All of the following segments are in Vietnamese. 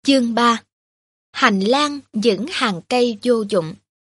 Chương 3. Hành lang những hàng cây vô dụng.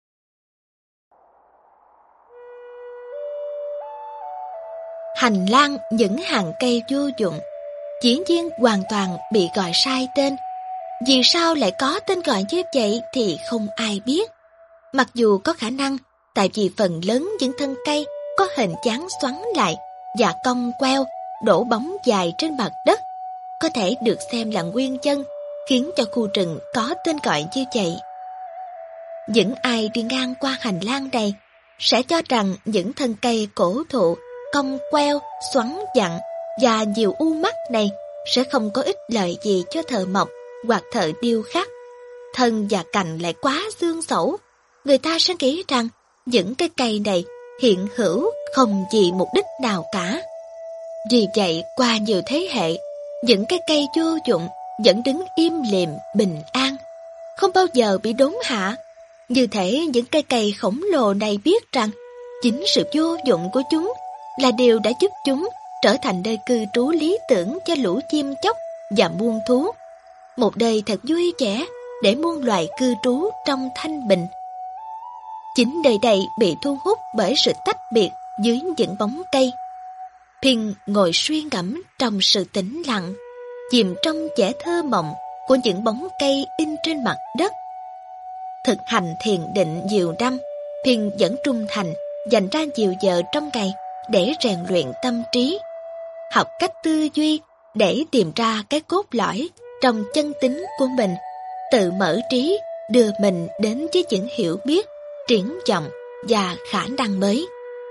Hành lang những hàng cây vô dụng dĩ nhiên hoàn toàn bị gọi sai tên. Vì sao lại có tên gọi như vậy thì không ai biết. Mặc dù có khả năng, tại vì phần lớn những thân cây có hình dáng xoắn lại và cong queo, đổ bóng dài trên mặt đất, có thể được xem là nguyên nhân khiến cho khu rừng có tên gọi như vậy. Những ai đi ngang qua hành lang này sẽ cho rằng những thân cây cổ thụ, cong queo, xoắn vặn và nhiều u mắt này sẽ không có ích lợi gì cho thợ mộc hoặc thợ điêu khắc. Thân và cành lại quá xương xẩu, người ta sẽ nghĩ rằng những cái cây này hiện hữu không vì mục đích nào cả. Vì vậy qua nhiều thế hệ, những cái cây vô dụng vẫn đứng im lìm bình an, không bao giờ bị đốn hạ. Như thể những cây cây khổng lồ này biết rằng chính sự vô dụng của chúng là điều đã giúp chúng trở thành nơi cư trú lý tưởng cho lũ chim chóc và muôn thú. Một đời thật vui vẻ để muôn loài cư trú trong thanh bình. Chính nơi đây bị thu hút bởi sự tách biệt dưới những bóng cây. Phin ngồi suy ngẫm trong sự tĩnh lặng, chìm trong vẻ thơ mộng của những bóng cây in trên mặt đất. Thực hành thiền định nhiều năm, Phin vẫn trung thành dành ra nhiều giờ trong ngày để rèn luyện tâm trí, học cách tư duy để tìm ra cái cốt lõi trong chân tính của mình, tự mở trí đưa mình đến với những hiểu biết, triển vọng và khả năng mới.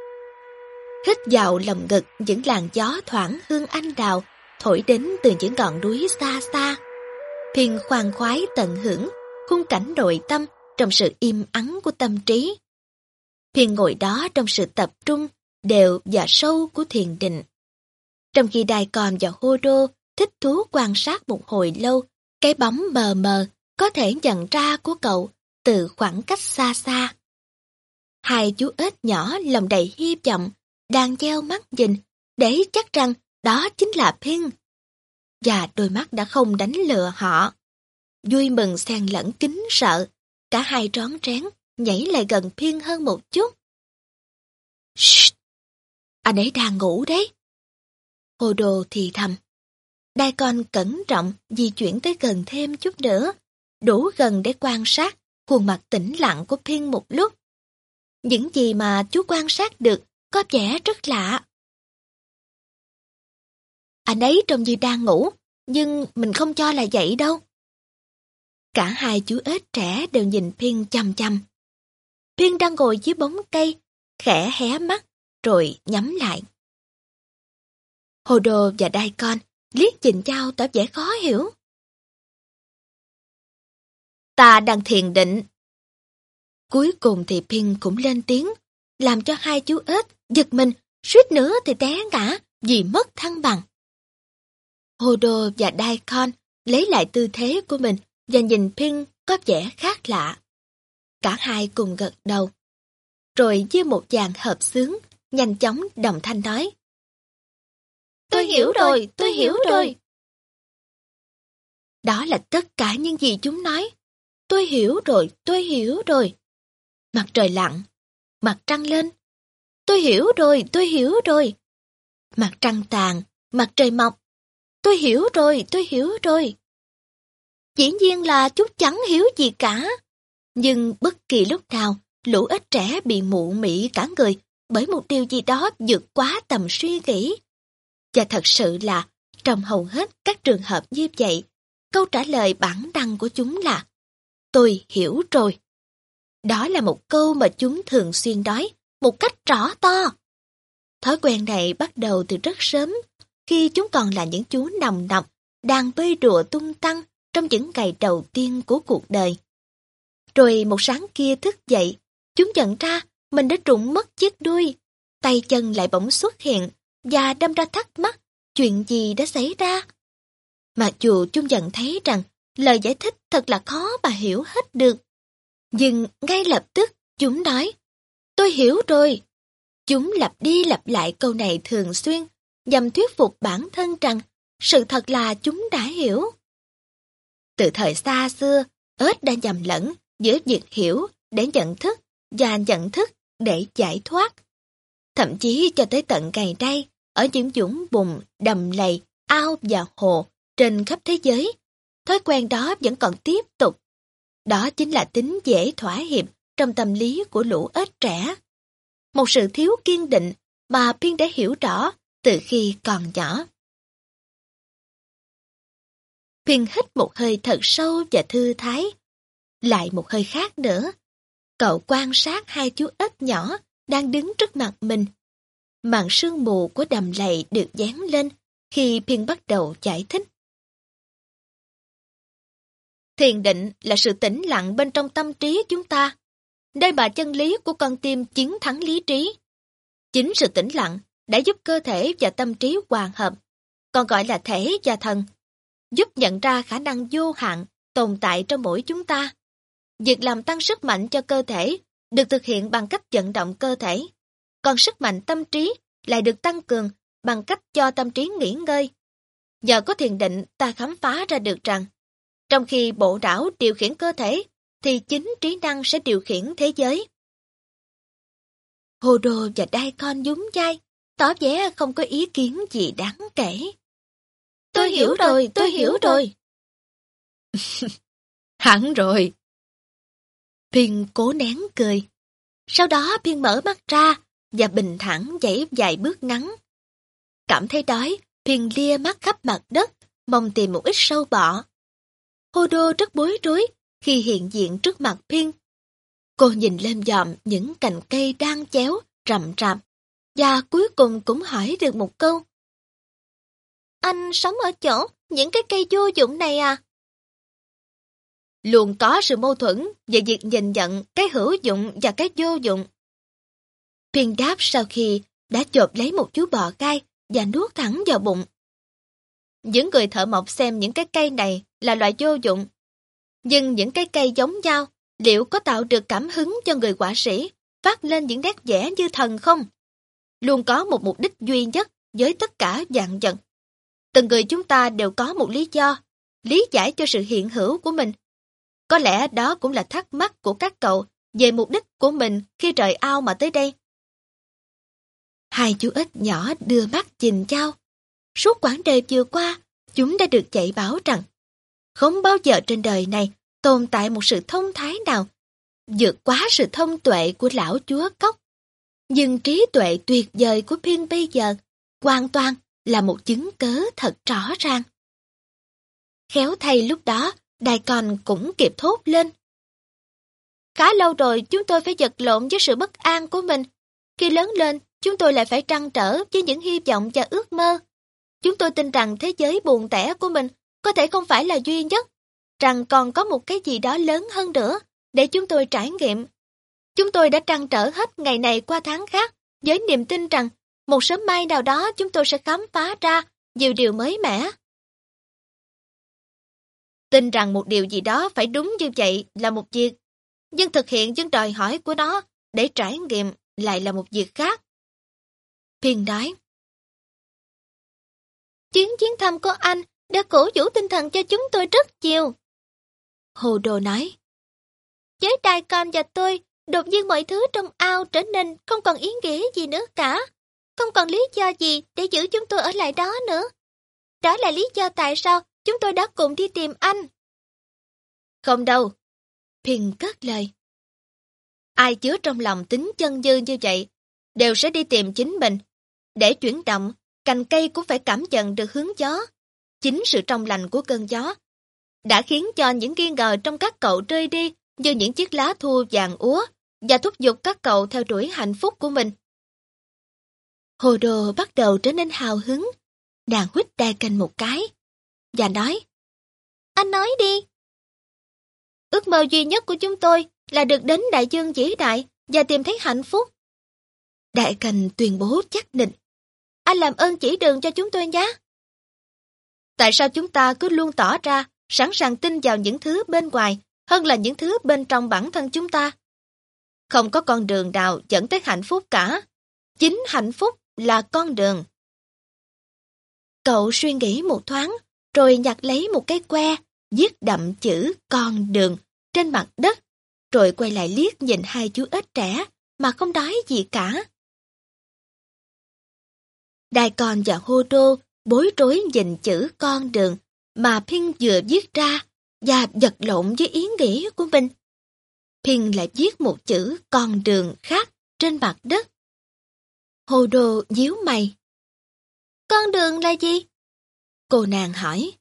Hít vào lồng ngực những làn gió thoảng hương anh đào thổi đến từ những ngọn núi xa xa. Phin khoan khoái tận hưởng khung cảnh nội tâm trong sự im ắng của tâm trí. Phin ngồi đó trong sự tập trung đều và sâu của thiền định. Trong khi Daikon và Hodo thích thú quan sát một hồi lâu cái bóng mờ mờ có thể nhận ra của cậu từ khoảng cách xa xa. Hai chú ếch nhỏ lòng đầy hy vọng đang nheo mắt nhìn để chắc rằng đó chính là Phin. Và đôi mắt đã không đánh lừa họ. Vui mừng xen lẫn kính sợ, cả hai rón rén nhảy lại gần Phin hơn một chút. Shh! Anh ấy đang ngủ đấy. Hodo thì thầm. Daikon cẩn trọng di chuyển tới gần thêm chút nữa, đủ gần để quan sát khuôn mặt tĩnh lặng của Phin một lúc. Những gì mà chú quan sát được có vẻ rất lạ. Anh ấy trông như đang ngủ, nhưng mình không cho là vậy đâu. Cả hai chú ếch trẻ đều nhìn Phin chằm chằm. Phin đang ngồi dưới bóng cây, khẽ hé mắt, rồi nhắm lại. Hodo và Daikon liếc nhìn nhau tỏ vẻ khó hiểu. Ta đang thiền định. Cuối cùng thì Phin cũng lên tiếng, làm cho hai chú ếch giật mình, suýt nữa thì té ngã vì mất thăng bằng. Hodo và Daikon lấy lại tư thế của mình và nhìn Phin có vẻ khác lạ. Cả hai cùng gật đầu. Rồi với một dàn hợp xướng, nhanh chóng đồng thanh nói. Tôi hiểu rồi, tôi hiểu rồi. Đó là tất cả những gì chúng nói. Tôi hiểu rồi, tôi hiểu rồi. Mặt trời lặn, mặt trăng lên. Tôi hiểu rồi, tôi hiểu rồi. Mặt trăng tàn, mặt trời mọc. Tôi hiểu rồi, tôi hiểu rồi. Dĩ nhiên là chúng chẳng hiểu gì cả. Nhưng bất kỳ lúc nào, lũ ếch trẻ bị mụ mị cả người bởi một điều gì đó vượt quá tầm suy nghĩ. Và thật sự là, trong hầu hết các trường hợp như vậy, câu trả lời bản năng của chúng là tôi hiểu rồi. Đó là một câu mà chúng thường xuyên nói một cách rõ to. Thói quen này bắt đầu từ rất sớm, khi chúng còn là những chú nòng nọc đang bơi đùa tung tăng trong những ngày đầu tiên của cuộc đời. Rồi một sáng kia thức dậy, chúng nhận ra mình đã rụng mất chiếc đuôi, tay chân lại bỗng xuất hiện và đâm ra thắc mắc chuyện gì đã xảy ra. Mặc dù chúng nhận thấy rằng lời giải thích thật là khó mà hiểu hết được, nhưng ngay lập tức chúng nói, tôi hiểu rồi. Chúng lặp đi lặp lại câu này thường xuyên, nhằm thuyết phục bản thân rằng sự thật là chúng đã hiểu. Từ thời xa xưa, ếch đã nhầm lẫn giữa việc hiểu để nhận thức và nhận thức để giải thoát. Thậm chí cho tới tận ngày nay, ở những vũng bùn, đầm lầy, ao và hồ trên khắp thế giới, thói quen đó vẫn còn tiếp tục. Đó chính là tính dễ thỏa hiệp trong tâm lý của lũ ếch trẻ. Một sự thiếu kiên định mà Phiên đã hiểu rõ từ khi còn nhỏ. Phiên hít một hơi thật sâu và thư thái. Lại một hơi khác nữa. Cậu quan sát hai chú ếch nhỏ đang đứng trước mặt mình. Màn sương mù của đầm lầy được dán lên khi Phiên bắt đầu giải thích. Thiền định là sự tĩnh lặng bên trong tâm trí chúng ta, nơi mà chân lý của con tim chiến thắng lý trí. Chính sự tĩnh lặng đã giúp cơ thể và tâm trí hòa hợp, còn gọi là thể và thần, giúp nhận ra khả năng vô hạn tồn tại trong mỗi chúng ta. Việc làm tăng sức mạnh cho cơ thể được thực hiện bằng cách vận động cơ thể, còn sức mạnh tâm trí lại được tăng cường bằng cách cho tâm trí nghỉ ngơi. Nhờ có thiền định, ta khám phá ra được rằng, trong khi bộ não điều khiển cơ thể, thì chính trí năng sẽ điều khiển thế giới. Hồ Đồ và Daikon nhún vai, tỏ vẻ không có ý kiến gì đáng kể. Tôi hiểu rồi. Hẳn rồi. Phiên cố nén cười. Sau đó Phiên mở mắt ra và bình thản dãy vài bước ngắn. Cảm thấy đói, Phiên lia mắt khắp mặt đất, mong tìm một ít sâu bọ. Hồ Đô rất bối rối khi hiện diện trước mặt Phiên. Cô nhìn lên dòm những cành cây đang chéo, rậm rạp, và cuối cùng cũng hỏi được một câu. Anh sống ở chỗ những cái cây vô dụng này à? Luôn có sự mâu thuẫn về việc nhìn nhận cái hữu dụng và cái vô dụng. Phiên đáp sau khi đã chộp lấy một chú bò gai và nuốt thẳng vào bụng. Những người thợ mộc xem những cái cây này là loại vô dụng. Nhưng những cái cây giống nhau, liệu có tạo được cảm hứng cho người họa sĩ phát lên những nét vẽ như thần không? Luôn có một mục đích duy nhất với tất cả vạn vật. Từng người chúng ta đều có một lý do, lý giải cho sự hiện hữu của mình. Có lẽ đó cũng là thắc mắc của các cậu về mục đích của mình khi rời ao mà tới đây. Hai chú ếch nhỏ đưa mắt nhìn nhau. Suốt quãng đời vừa qua, chúng đã được dạy bảo rằng không bao giờ trên đời này tồn tại một sự thông thái nào vượt quá sự thông tuệ của lão chúa cóc. Nhưng trí tuệ tuyệt vời của Phiên bây giờ hoàn toàn là một chứng cớ thật rõ ràng. Khéo thay lúc đó, Daikon cũng kịp thốt lên. Khá lâu rồi chúng tôi phải vật lộn với sự bất an của mình. Khi lớn lên, chúng tôi lại phải trăn trở với những hy vọng và ước mơ. Chúng tôi tin rằng thế giới buồn tẻ của mình có thể không phải là duy nhất, rằng còn có một cái gì đó lớn hơn nữa để chúng tôi trải nghiệm. Chúng tôi đã trăn trở hết ngày này qua tháng khác với niềm tin rằng một sớm mai nào đó chúng tôi sẽ khám phá ra nhiều điều mới mẻ. Tin rằng một điều gì đó phải đúng như vậy là một việc, nhưng thực hiện những đòi hỏi của nó để trải nghiệm lại là một việc khác. Phiên nói, chuyến thăm của anh đã cổ vũ tinh thần cho chúng tôi rất nhiều. Hồ Đồ nói, với Daikon và tôi, đột nhiên mọi thứ trong ao trở nên không còn ý nghĩa gì nữa cả. Không còn lý do gì để giữ chúng tôi ở lại đó nữa. Đó là lý do tại sao chúng tôi đã cùng đi tìm anh. Không đâu. Phiên cất lời. Ai chứa trong lòng tính chân dư như vậy, đều sẽ đi tìm chính mình. Để chuyển động, cành cây cũng phải cảm nhận được hướng gió. Chính sự trong lành của cơn gió đã khiến cho những nghi ngờ trong các cậu rơi đi như những chiếc lá thua vàng úa và thúc giục các cậu theo đuổi hạnh phúc của mình. Hồ Đồ bắt đầu trở nên hào hứng. Nàng huýt Daikon một cái và nói, anh nói đi. Ước mơ duy nhất của chúng tôi là được đến đại dương vĩ đại và tìm thấy hạnh phúc. Daikon tuyên bố chắc nịch. Anh làm ơn chỉ đường cho chúng tôi nhé. Tại sao chúng ta cứ luôn tỏ ra sẵn sàng tin vào những thứ bên ngoài hơn là những thứ bên trong bản thân chúng ta? Không có con đường nào dẫn tới hạnh phúc cả. Chính hạnh phúc là con đường. Cậu suy nghĩ một thoáng, rồi nhặt lấy một cái que viết đậm chữ con đường trên mặt đất, rồi quay lại liếc nhìn hai chú ếch trẻ mà không nói gì cả. Đai Con và Hô Đô bối rối nhìn chữ con đường mà Phin vừa viết ra và vật lộn với ý nghĩ của mình. Phin lại viết một chữ con đường khác trên mặt đất. Hô Đô nhíu mày. Con đường là gì? Cô nàng hỏi.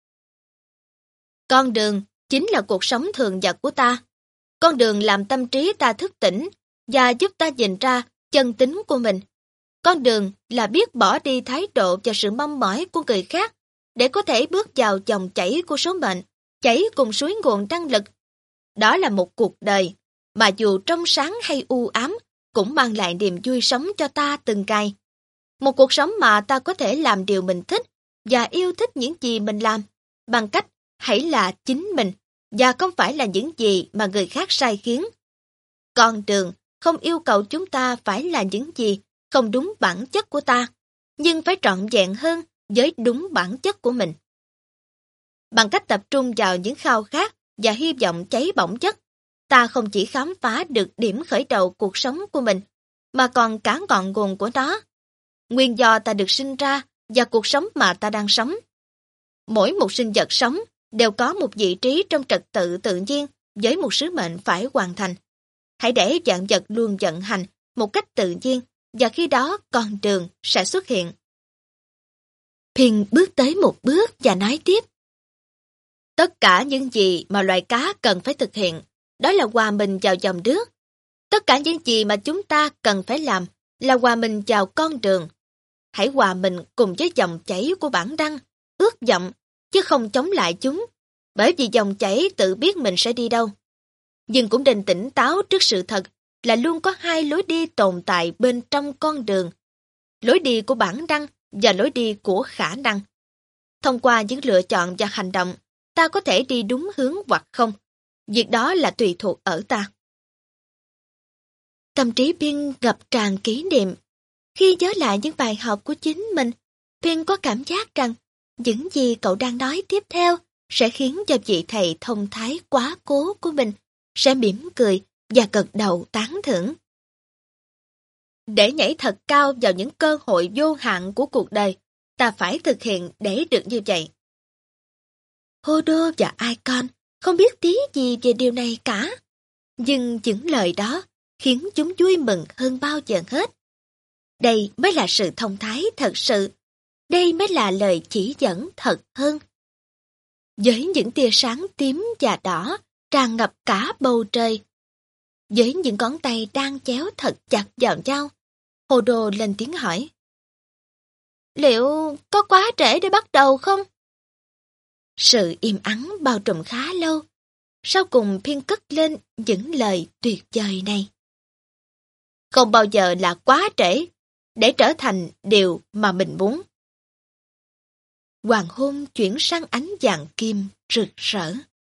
Con đường chính là cuộc sống thường nhật của ta. Con đường làm tâm trí ta thức tỉnh và giúp ta nhìn ra chân tính của mình. Con đường là biết bỏ đi thái độ và sự mong mỏi của người khác để có thể bước vào dòng chảy của số mệnh, chảy cùng suối nguồn năng lực. Đó là một cuộc đời mà dù trong sáng hay u ám cũng mang lại niềm vui sống cho ta từng ngày. Một cuộc sống mà ta có thể làm điều mình thích và yêu thích những gì mình làm bằng cách hãy là chính mình và không phải là những gì mà người khác sai khiến. Con đường không yêu cầu chúng ta phải là những gì không đúng bản chất của ta, nhưng phải trọn vẹn hơn với đúng bản chất của mình. Bằng cách tập trung vào những khao khát và hy vọng cháy bỏng chất, ta không chỉ khám phá được điểm khởi đầu cuộc sống của mình, mà còn cả ngọn nguồn của nó. Nguyên do ta được sinh ra và cuộc sống mà ta đang sống. Mỗi một sinh vật sống đều có một vị trí trong trật tự tự nhiên với một sứ mệnh phải hoàn thành. Hãy để vạn vật luôn vận hành một cách tự nhiên và khi đó con đường sẽ xuất hiện. Phin bước tới một bước và nói tiếp. Tất cả những gì mà loài cá cần phải thực hiện, đó là hòa mình vào dòng nước. Tất cả những gì mà chúng ta cần phải làm là hòa mình vào con đường. Hãy hòa mình cùng với dòng chảy của bản năng, ước vọng, chứ không chống lại chúng, bởi vì dòng chảy tự biết mình sẽ đi đâu. Nhưng cũng nên tỉnh táo trước sự thật là luôn có hai lối đi tồn tại bên trong con đường. Lối đi của bản năng và lối đi của khả năng. Thông qua những lựa chọn và hành động, ta có thể đi đúng hướng hoặc không. Việc đó là tùy thuộc ở ta. Tâm trí Phin ngập tràn kỷ niệm. Khi nhớ lại những bài học của chính mình, Phin có cảm giác rằng những gì cậu đang nói tiếp theo sẽ khiến cho vị thầy thông thái quá cố của mình sẽ mỉm cười và gật đầu tán thưởng. Để nhảy thật cao vào những cơ hội vô hạn của cuộc đời, ta phải thực hiện để được như vậy. Hô Đô và Icon không biết tí gì về điều này cả, nhưng những lời đó khiến chúng vui mừng hơn bao giờ hết. Đây mới là sự thông thái thật sự, đây mới là lời chỉ dẫn thật hơn. Với những tia sáng tím và đỏ tràn ngập cả bầu trời, với những ngón tay đang chéo thật chặt vào nhau, Hồ Đồ lên tiếng hỏi. Liệu có quá trễ để bắt đầu không? Sự im ắng bao trùm khá lâu, sau cùng Phin cất lên những lời tuyệt vời này. Không bao giờ là quá trễ để trở thành điều mà mình muốn. Hoàng hôn chuyển sang ánh vàng kim rực rỡ.